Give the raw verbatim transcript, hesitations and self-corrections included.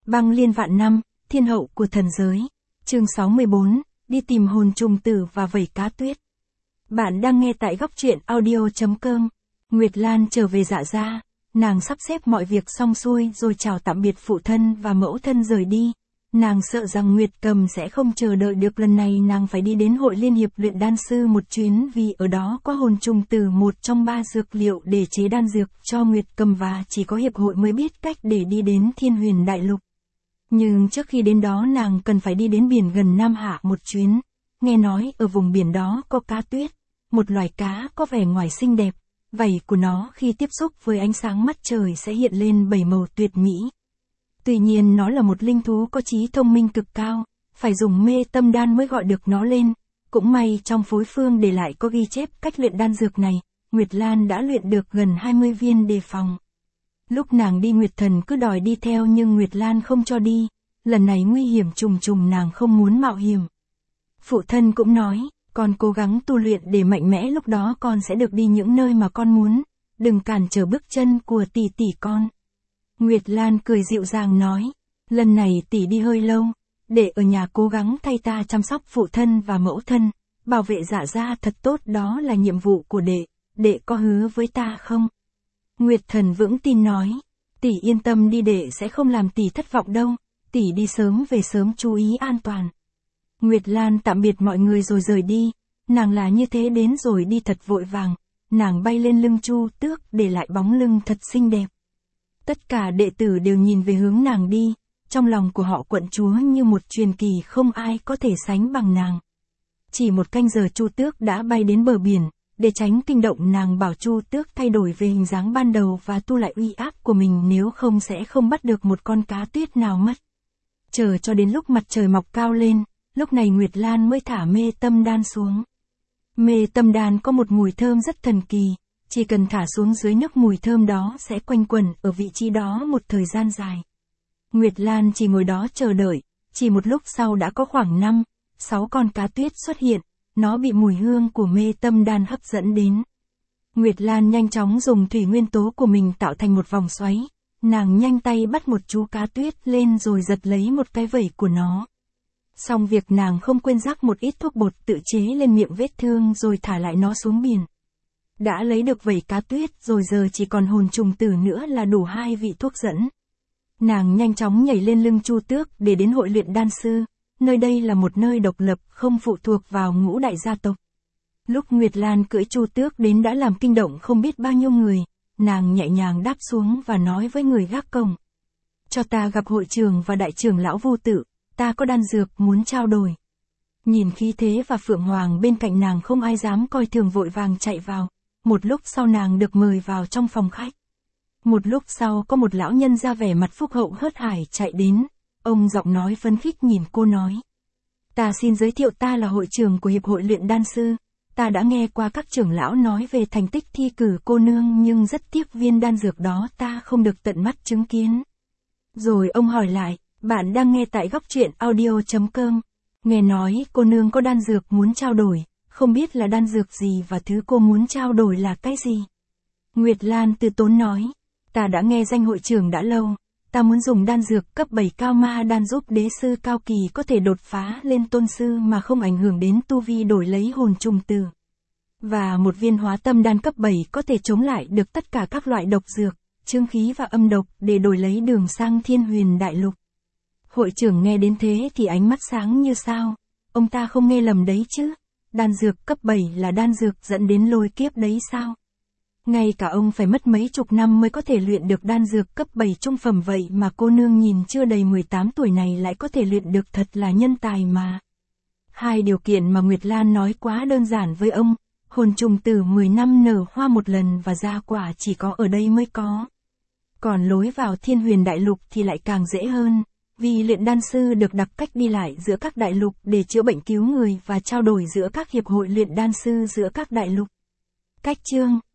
Băng liên vạn năm, thiên hậu của thần giới. Chương sáu mươi bốn, đi tìm hồn trùng tử và vẩy cá tuyết. Bạn đang nghe tại góc truyện audio chấm com. Nguyệt Lan trở về Dạ Gia, nàng sắp xếp mọi việc xong xuôi rồi chào tạm biệt phụ thân và mẫu thân rời đi. Nàng sợ rằng Nguyệt Cầm sẽ không chờ đợi được, lần này nàng phải đi đến hội liên hiệp luyện đan sư một chuyến vì ở đó có hồn trùng tử, một trong ba dược liệu để chế đan dược cho Nguyệt Cầm, và chỉ có hiệp hội mới biết cách để đi đến Thiên Huyền Đại Lục. Nhưng trước khi đến đó nàng cần phải đi đến biển gần Nam Hạ một chuyến. Nghe nói ở vùng biển đó có cá tuyết, một loài cá có vẻ ngoài xinh đẹp, vảy của nó khi tiếp xúc với ánh sáng mặt trời sẽ hiện lên bảy màu tuyệt mỹ. Tuy nhiên nó là một linh thú có trí thông minh cực cao, phải dùng mê tâm đan mới gọi được nó lên. Cũng may trong phối phương để lại có ghi chép cách luyện đan dược này, Nguyệt Lan đã luyện được gần hai mươi viên đề phòng. Lúc nàng đi Nguyệt Thần cứ đòi đi theo nhưng Nguyệt Lan không cho đi, lần này nguy hiểm trùng trùng nàng không muốn mạo hiểm. Phụ thân cũng nói, con cố gắng tu luyện để mạnh mẽ, lúc đó con sẽ được đi những nơi mà con muốn, đừng cản trở bước chân của tỷ tỷ con. Nguyệt Lan cười dịu dàng nói, lần này tỷ đi hơi lâu, để ở nhà cố gắng thay ta chăm sóc phụ thân và mẫu thân, bảo vệ Dạ Gia thật tốt, đó là nhiệm vụ của đệ, đệ có hứa với ta không? Nguyệt Thần vững tin nói, tỷ yên tâm đi, đệ sẽ không làm tỷ thất vọng đâu, tỷ đi sớm về sớm, chú ý an toàn. Nguyệt Lan tạm biệt mọi người rồi rời đi, nàng là như thế đến rồi đi thật vội vàng, nàng bay lên lưng Chu Tước để lại bóng lưng thật xinh đẹp. Tất cả đệ tử đều nhìn về hướng nàng đi, trong lòng của họ quận chúa như một truyền kỳ, không ai có thể sánh bằng nàng. Chỉ một canh giờ Chu Tước đã bay đến bờ biển, để tránh kinh động nàng bảo Chu Tước thay đổi về hình dáng ban đầu và tu lại uy áp của mình, nếu không sẽ không bắt được một con cá tuyết nào mất. Chờ cho đến lúc mặt trời mọc cao lên, lúc này Nguyệt Lan mới thả mê tâm đan xuống. Mê tâm đan có một mùi thơm rất thần kỳ, chỉ cần thả xuống dưới nước mùi thơm đó sẽ quanh quẩn ở vị trí đó một thời gian dài. Nguyệt Lan chỉ ngồi đó chờ đợi, chỉ một lúc sau đã có khoảng năm, sáu con cá tuyết xuất hiện, nó bị mùi hương của mê tâm đan hấp dẫn đến. Nguyệt Lan nhanh chóng dùng thủy nguyên tố của mình tạo thành một vòng xoáy, nàng nhanh tay bắt một chú cá tuyết lên rồi giật lấy một cái vẩy của nó. Xong việc nàng không quên rắc một ít thuốc bột tự chế lên miệng vết thương rồi thả lại nó xuống biển. Đã lấy được vẩy cá tuyết rồi, giờ chỉ còn hồn trùng tử nữa là đủ hai vị thuốc dẫn. Nàng nhanh chóng nhảy lên lưng Chu Tước để đến hội luyện đan sư, nơi đây là một nơi độc lập không phụ thuộc vào ngũ đại gia tộc. Lúc Nguyệt Lan cưỡi Chu Tước đến đã làm kinh động không biết bao nhiêu người, nàng nhẹ nhàng đáp xuống và nói với người gác cổng. Cho ta gặp hội trưởng và đại trưởng lão Vu Tự, ta có đan dược muốn trao đổi. Nhìn khí thế và Phượng Hoàng bên cạnh nàng không ai dám coi thường, vội vàng chạy vào. Một lúc sau nàng được mời vào trong phòng khách. Một lúc sau có một lão nhân ra vẻ mặt phúc hậu hớt hải chạy đến, ông giọng nói phấn khích nhìn cô nói. Ta xin giới thiệu, ta là hội trưởng của Hiệp hội luyện đan sư, ta đã nghe qua các trưởng lão nói về thành tích thi cử cô nương nhưng rất tiếc viên đan dược đó ta không được tận mắt chứng kiến. Rồi ông hỏi lại, bạn đang nghe tại góc truyện audio chấm com, nghe nói cô nương có đan dược muốn trao đổi. Không biết là đan dược gì và thứ cô muốn trao đổi là cái gì? Nguyệt Lan từ tốn nói, ta đã nghe danh hội trưởng đã lâu, ta muốn dùng đan dược cấp bảy cao ma đan giúp đế sư cao kỳ có thể đột phá lên tôn sư mà không ảnh hưởng đến tu vi, đổi lấy hồn trùng tử. Và một viên hóa tâm đan cấp bảy có thể chống lại được tất cả các loại độc dược, chương khí và âm độc để đổi lấy đường sang Thiên Huyền Đại Lục. Hội trưởng nghe đến thế thì ánh mắt sáng như sao, ông ta không nghe lầm đấy chứ? Đan dược cấp bảy là đan dược dẫn đến lôi kiếp đấy sao? Ngay cả ông phải mất mấy chục năm mới có thể luyện được đan dược cấp bảy trung phẩm, vậy mà cô nương nhìn chưa đầy mười tám tuổi này lại có thể luyện được, thật là nhân tài mà. Hai điều kiện mà Nguyệt Lan nói quá đơn giản với ông, hồn trùng tử mười năm nở hoa một lần và ra quả chỉ có ở đây mới có. Còn lối vào Thiên Huyền Đại Lục thì lại càng dễ hơn. Vì luyện đan sư được đặc cách đi lại giữa các đại lục để chữa bệnh cứu người và trao đổi giữa các hiệp hội luyện đan sư giữa các đại lục. Cách chương